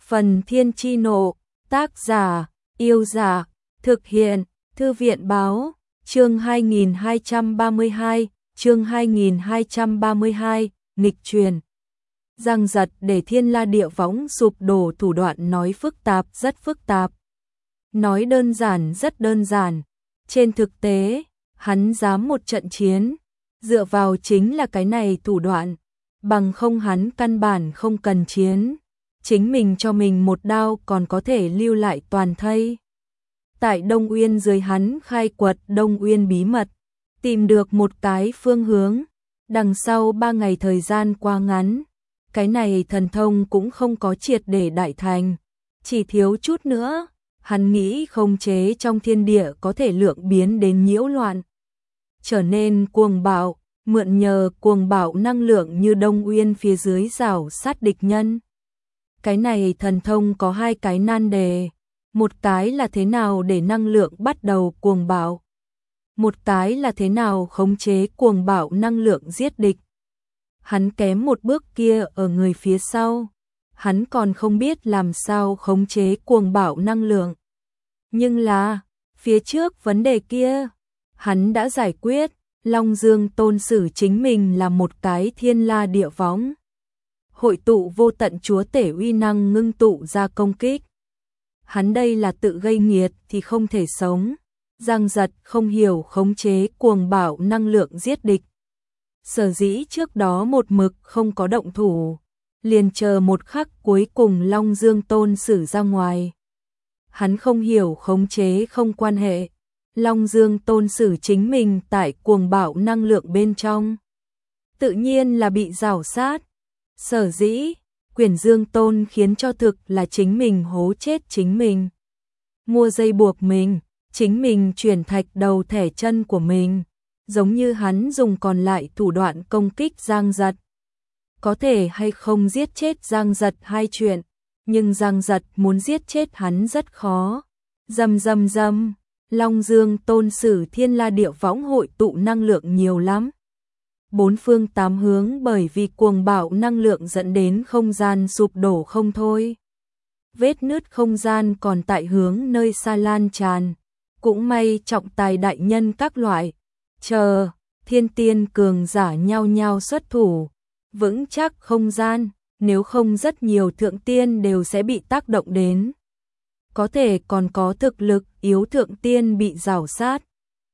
Phần Thiên Chi Nộ, tác giả, Yêu Giả, thực hiện, Thư viện Báo, chương 2232, nghịch truyền. Giang giật để Thiên La Địa Võng sụp đổ thủ đoạn nói phức tạp rất phức tạp. Nói đơn giản rất đơn giản. Trên thực tế, hắn dám một trận chiến, dựa vào chính là cái này thủ đoạn, bằng không hắn căn bản không cần chiến. Chính mình cho mình một đao còn có thể lưu lại toàn thây. Tại Đông Uyên dưới hắn khai quật Đông Uyên bí mật, tìm được một cái phương hướng, đằng sau 3 ngày thời gian qua ngắn, cái này thần thông cũng không có triệt để đại thành, chỉ thiếu chút nữa, hắn nghĩ khống chế trong thiên địa có thể lượng biến đến nhiễu loạn, trở nên cuồng bạo, mượn nhờ cuồng bạo năng lượng như Đông Uyên phía dưới rào sát địch nhân. Cái này thần thông có 2 cái nan đề, một cái là thế nào để năng lượng bắt đầu cuồng bạo, một cái là thế nào khống chế cuồng bạo năng lượng giết địch. Hắn kém một bước kia ở người phía sau, hắn còn không biết làm sao khống chế cuồng bạo năng lượng. Nhưng là, phía trước vấn đề kia, hắn đã giải quyết. Long Dương tôn sử chính mình là một cái Thiên La Địa Võng, hội tụ vô tận chúa tể uy năng ngưng tụ ra công kích. Hắn đây là tự gây nghiệt thì không thể sống. Giang giật không hiểu khống chế cuồng bạo năng lượng giết địch. Sở dĩ trước đó một mực không có động thủ, liền chờ một khắc cuối cùng Long Dương tôn sử ra ngoài. Hắn không hiểu khống chế không quan hệ. Long Dương tôn sử chính mình tại cuồng bạo năng lượng bên trong, tự nhiên là bị rào sát. Sở dĩ, Quyển Dương tôn khiến cho thực là chính mình hố chết chính mình. Mua dây buộc mình, chính mình chuyển thạch đầu thẻ chân của mình, giống như hắn dùng còn lại thủ đoạn công kích Giang Giật. Có thể hay không giết chết Giang Giật hai chuyện, nhưng Giang Giật muốn giết chết hắn rất khó. Rầm rầm rầm. Long Dương tôn sử Thiên La Địa Võng hội tụ năng lượng nhiều lắm. 4 phương 8 hướng bởi vì cuồng bạo năng lượng dẫn đến không gian sụp đổ không thôi. Vết nứt không gian còn tại hướng nơi xa lan tràn. Cũng may trọng tài đại nhân các loại. Chờ, thiên tiên cường giả nhau nhau xuất thủ. Vững chắc không gian, nếu không rất nhiều thượng tiên đều sẽ bị tác động đến. Có thể còn có thực lực yếu thượng tiên bị rào sát.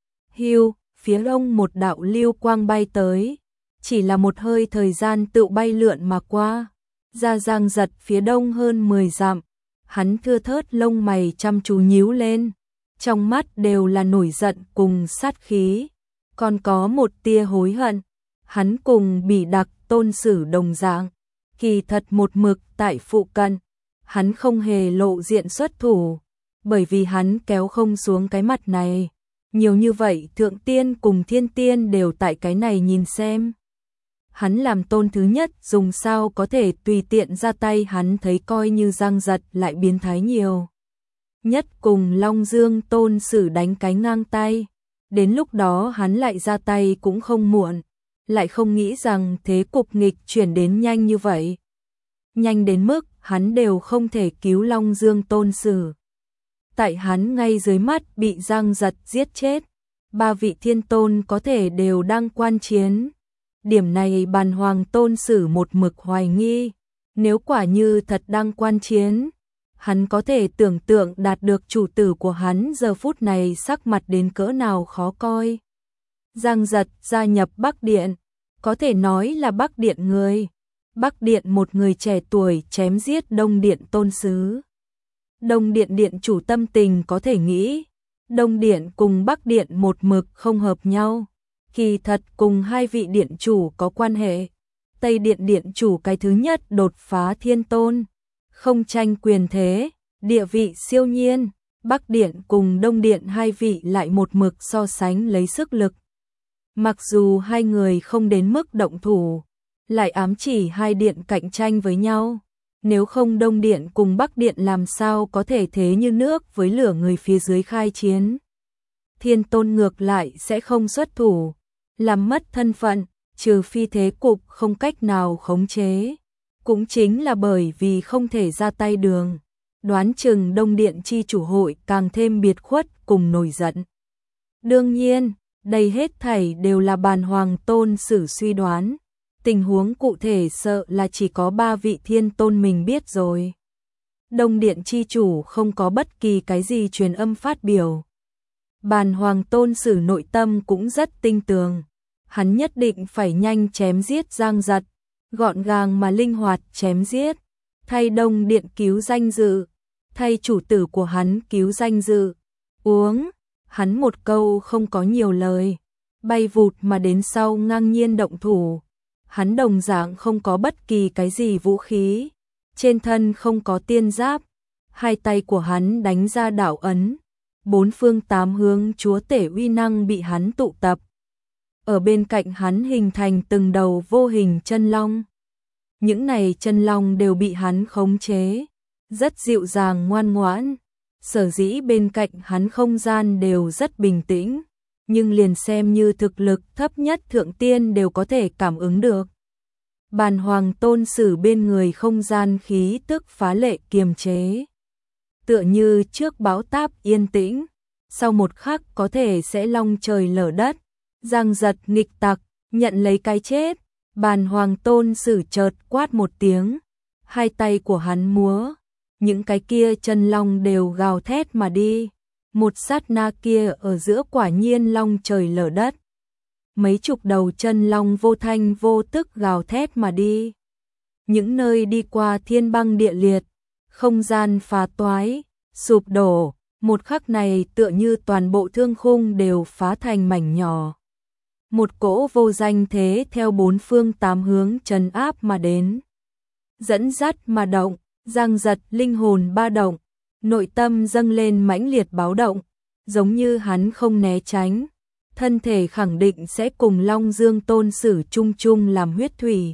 Hưu, phía đông một đạo lưu quang bay tới, chỉ là một hơi thời gian tự bay lượn mà qua. Ra Giang Giật phía đông hơn 10 dặm, hắn thưa thớt lông mày chăm chú nhíu lên, trong mắt đều là nổi giận cùng sát khí, còn có một tia hối hận. Hắn cùng Bỉ Đặc tôn sử đồng dạng, kỳ thật một mực tại phụ cận. Hắn không hề lộ diện xuất thủ, bởi vì hắn kéo không xuống cái mặt này. Nhiều như vậy thượng tiên cùng thiên tiên đều tại cái này nhìn xem. Hắn làm tôn thứ nhất dùng sao có thể tùy tiện ra tay, hắn thấy coi như Giang Giật lại biến thái nhiều. Nhất cùng Long Dương tôn sử đánh cái ngang tay. Đến lúc đó hắn lại ra tay cũng không muộn. Lại không nghĩ rằng thế cục nghịch chuyển đến nhanh như vậy. Nhanh đến mức hắn đều không thể cứu Long Dương tôn sử. Tại hắn ngay dưới mắt bị Giang Giật giết chết. 3 vị thiên tôn có thể đều đang quan chiến. Điểm này Bàn Hoàng tôn sử một mực hoài nghi. Nếu quả như thật đang quan chiến, hắn có thể tưởng tượng đạt được chủ tử của hắn giờ phút này sắc mặt đến cỡ nào khó coi. Giang Giật gia nhập Bắc Điện, có thể nói là Bắc Điện người. Bắc Điện một người trẻ tuổi chém giết Đông Điện tôn sứ. Đông Điện điện chủ tâm tình có thể nghĩ, Đông Điện cùng Bắc Điện một mực không hợp nhau. Kỳ thật cùng 2 vị điện chủ có quan hệ. Tây Điện điện chủ cái thứ nhất đột phá thiên tôn, không tranh quyền thế, địa vị siêu nhiên. Bắc Điện cùng Đông Điện 2 vị lại một mực so sánh lấy sức lực. Mặc dù 2 người không đến mức động thủ, lại ám chỉ 2 điện cạnh tranh với nhau. Nếu không Đông Điện cùng Bắc Điện làm sao có thể thế như nước với lửa người phía dưới khai chiến. Thiên tôn ngược lại sẽ không xuất thủ, làm mất thân phận, trừ phi thế cục không cách nào khống chế. Cũng chính là bởi vì không thể ra tay đường, đoán chừng Đông Điện chi chủ hội càng thêm biệt khuất cùng nổi giận. Đương nhiên, đây hết thảy đều là Bàn Hoàng Tôn Sử suy đoán, tình huống cụ thể sợ là chỉ có 3 vị thiên tôn mình biết rồi. Đông Điện chi chủ không có bất kỳ cái gì truyền âm phát biểu. Bàn Hoàng Tôn Sử nội tâm cũng rất tinh tường, hắn nhất định phải nhanh chém giết Giang Giật, gọn gàng mà linh hoạt chém giết, thay Đông Điện cứu danh dự, thay chủ tử của hắn cứu danh dự. Uống, hắn một câu không có nhiều lời, bay vụt mà đến sau ngang nhiên động thủ. Hắn đồng dạng không có bất kỳ cái gì vũ khí, trên thân không có tiên giáp, hai tay của hắn đánh ra đạo ấn, bốn phương tám hướng chúa tể uy năng bị hắn tụ tập. Ở bên cạnh hắn hình thành từng đầu vô hình chân long. Những này chân long đều bị hắn khống chế, rất dịu dàng ngoan ngoãn. Sở dĩ bên cạnh hắn không gian đều rất bình tĩnh, nhưng liền xem như thực lực thấp nhất thượng tiên đều có thể cảm ứng được. Bàn Hoàng Tôn Sử bên người không gian khí tức phá lệ kiềm chế. Tựa như trước bão táp yên tĩnh, sau một khắc có thể sẽ long trời lở đất. Giang Giật nghịch tặc, nhận lấy cái chết. Bàn Hoàng Tôn Sử chợt quát một tiếng, hai tay của hắn múa, những cái kia chân long đều gào thét mà đi. Một sát na kia ở giữa quả nhiên long trời lở đất. Mấy chục đầu chân long vô thanh vô tức gào thét mà đi. Những nơi đi qua thiên băng địa liệt, không gian phá toái, sụp đổ, một khắc này tựa như toàn bộ thương khung đều phá thành mảnh nhỏ. Một cỗ vô danh thế theo bốn phương tám hướng trấn áp mà đến. Dẫn dắt mà động, Giang Giật linh hồn ba động, nội tâm dâng lên mãnh liệt báo động, giống như hắn không né tránh, thân thể khẳng định sẽ cùng Long Dương Tôn Sử chung chung làm huyết thủy.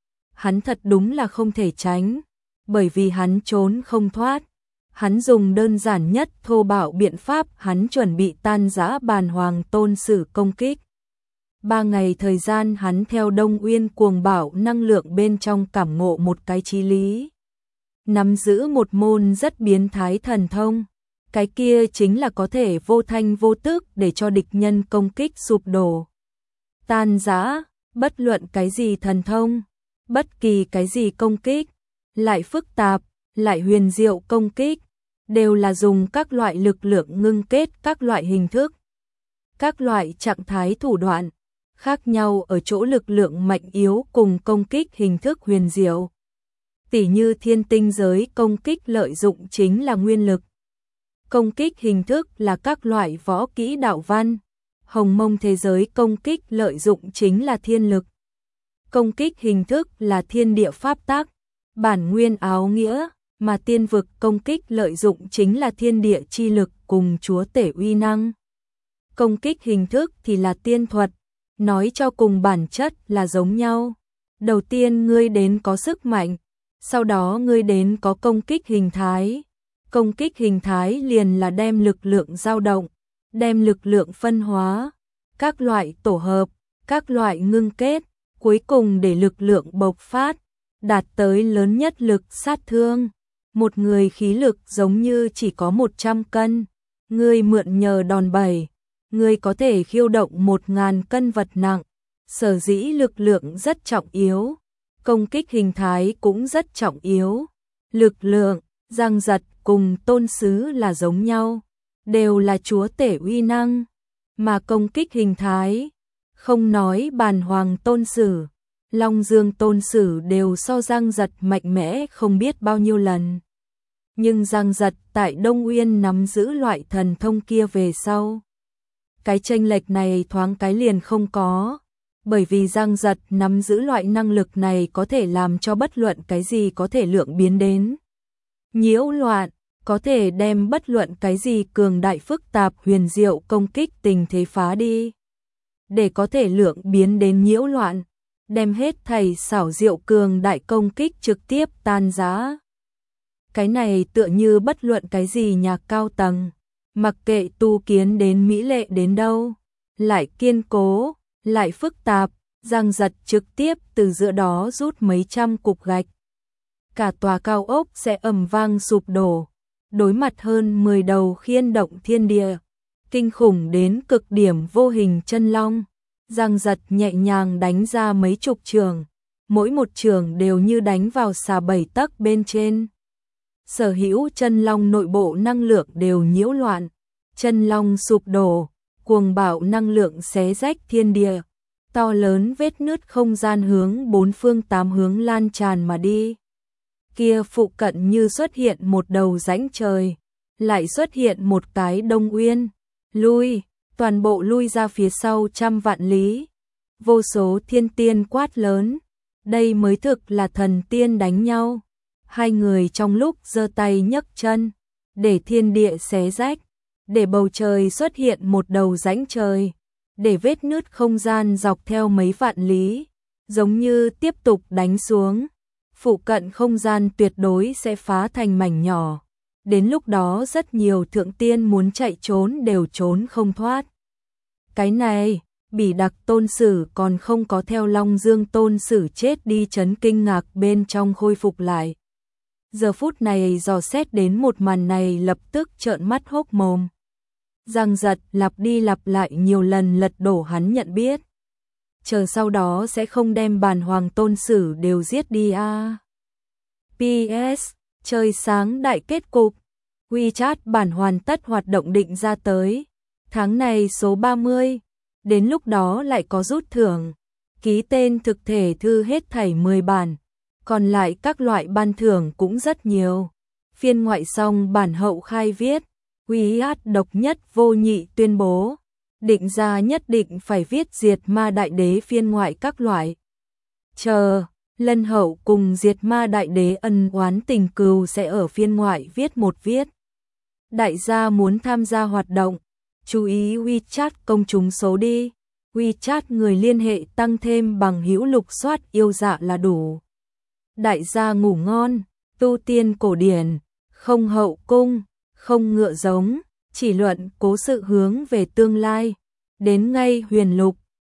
Hắn thật đúng là không thể tránh, bởi vì hắn trốn không thoát. Hắn dùng đơn giản nhất thô bạo biện pháp, hắn chuẩn bị tan rã Bàn Hoàng Tôn Sử công kích. 3 ngày thời gian hắn theo Đông Uyên cuồng bạo năng lượng bên trong cảm ngộ một cái chí lý. Nắm giữ một môn rất biến thái thần thông. Cái kia chính là có thể vô thanh vô tức để cho địch nhân công kích sụp đổ. Tan rã, bất luận cái gì thần thông, bất kỳ cái gì công kích, lại phức tạp, lại huyền diệu công kích, đều là dùng các loại lực lượng ngưng kết các loại hình thức. Các loại trạng thái thủ đoạn, khác nhau ở chỗ lực lượng mạnh yếu cùng công kích hình thức huyền diệu. Tỉ như thiên tinh giới công kích lợi dụng chính là nguyên lực. Công kích hình thức là các loại võ kỹ đạo văn. Hồng Mông thế giới công kích lợi dụng chính là thiên lực. Công kích hình thức là thiên địa pháp tắc, bản nguyên áo nghĩa, mà tiên vực công kích lợi dụng chính là thiên địa chi lực cùng chúa tể uy năng. Công kích hình thức thì là tiên thuật, nói cho cùng bản chất là giống nhau. Đầu tiên ngươi đến có sức mạnh, sau đó ngươi đến có công kích hình thái. Công kích hình thái liền là đem lực lượng dao động, đem lực lượng phân hóa, các loại tổ hợp, các loại ngưng kết, cuối cùng để lực lượng bộc phát, đạt tới lớn nhất lực sát thương. Một người khí lực giống như chỉ có 100 cân, ngươi mượn nhờ đòn bẩy, ngươi có thể khiêu động 1000 cân vật nặng. Sở dĩ lực lượng rất trọng yếu, công kích hình thái cũng rất trọng yếu. Lực lượng, Giang Giật cùng Tôn Sứ là giống nhau, đều là chúa tể uy năng, mà công kích hình thái, không nói Bàn Hoàng Tôn Sử, Long Dương Tôn Sử đều so Giang Giật mạnh mẽ không biết bao nhiêu lần. Nhưng Giang Giật tại Đông Uyên nắm giữ loại thần thông kia về sau, cái chênh lệch này thoáng cái liền không có, bởi vì Giang Giật nắm giữ loại năng lực này có thể làm cho bất luận cái gì có thể lượng biến đến nhiễu loạn, có thể đem bất luận cái gì cường đại phức tạp huyền diệu công kích tình thế phá đi. Để có thể lượng biến đến nhiễu loạn, đem hết thảy xảo diệu cường đại công kích trực tiếp tan rã. Cái này tựa như bất luận cái gì nhà cao tầng, mặc kệ tu kiến đến mỹ lệ đến đâu, lại kiên cố, lại phức tạp, Giang Giật trực tiếp từ giữa đó rút mấy trăm cục gạch, cả tòa cao ốc sẽ ầm vang sụp đổ. Đối mặt hơn 10 đầu khiên động thiên địa, kinh khủng đến cực điểm vô hình chân long, Giang Giật nhẹ nhàng đánh ra mấy chục trường, mỗi một trường đều như đánh vào xà 7 tấc bên trên. Sở hữu chân long nội bộ năng lượng đều nhiễu loạn, chân long sụp đổ, cuồng bạo năng lượng xé rách thiên địa, to lớn vết nứt không gian hướng bốn phương tám hướng lan tràn mà đi. Kia phụ cận như xuất hiện một đầu rãnh trời, lại xuất hiện một cái đông uyên, lui, toàn bộ lui ra phía sau trăm vạn lý. Vô số thiên tiên quát lớn, đây mới thực là thần tiên đánh nhau. Hai người trong lúc giơ tay nhấc chân, để thiên địa xé rách, để bầu trời xuất hiện một đầu rãnh trời, để vết nứt không gian dọc theo mấy vạn lý, giống như tiếp tục đánh xuống. Phụ cận không gian tuyệt đối sẽ phá thành mảnh nhỏ. Đến lúc đó rất nhiều thượng tiên muốn chạy trốn đều trốn không thoát. Cái này, Bỉ Đặc Tôn Sử còn không có theo Long Dương Tôn Sử chết đi chấn kinh ngạc bên trong khôi phục lại. Giờ phút này dò xét đến một màn này lập tức trợn mắt hốc mồm. Giang Giật lặp đi lặp lại nhiều lần lật đổ hắn nhận biết. Chờ sau đó sẽ không đem Bản Hoàng Tôn Sử đều giết đi a. PS, trời sáng đại kết cục. WeChat bản hoàn tất hoạt động định ra tới. Tháng này số 30, đến lúc đó lại có rút thưởng. Ký tên thực thể thư hết thảy 10 bản, còn lại các loại ban thưởng cũng rất nhiều. Phiên ngoại xong bản hậu khai viết, WeChat độc nhất vô nhị tuyên bố, định ra nhất định phải viết Diệt Ma Đại Đế phiên ngoại các loại. Chờ, Lân Hậu cùng Diệt Ma Đại Đế ân oán tình cừu sẽ ở phiên ngoại viết một viết. Đại gia muốn tham gia hoạt động, chú ý WeChat công chúng số đi. WeChat người liên hệ tăng thêm bằng hữu lục soát yêu dạ là đủ. Đại gia ngủ ngon, tu tiên cổ điển, không hậu cung, không ngựa giống, chỉ luận cố sự hướng về tương lai. Đến ngay huyền lục.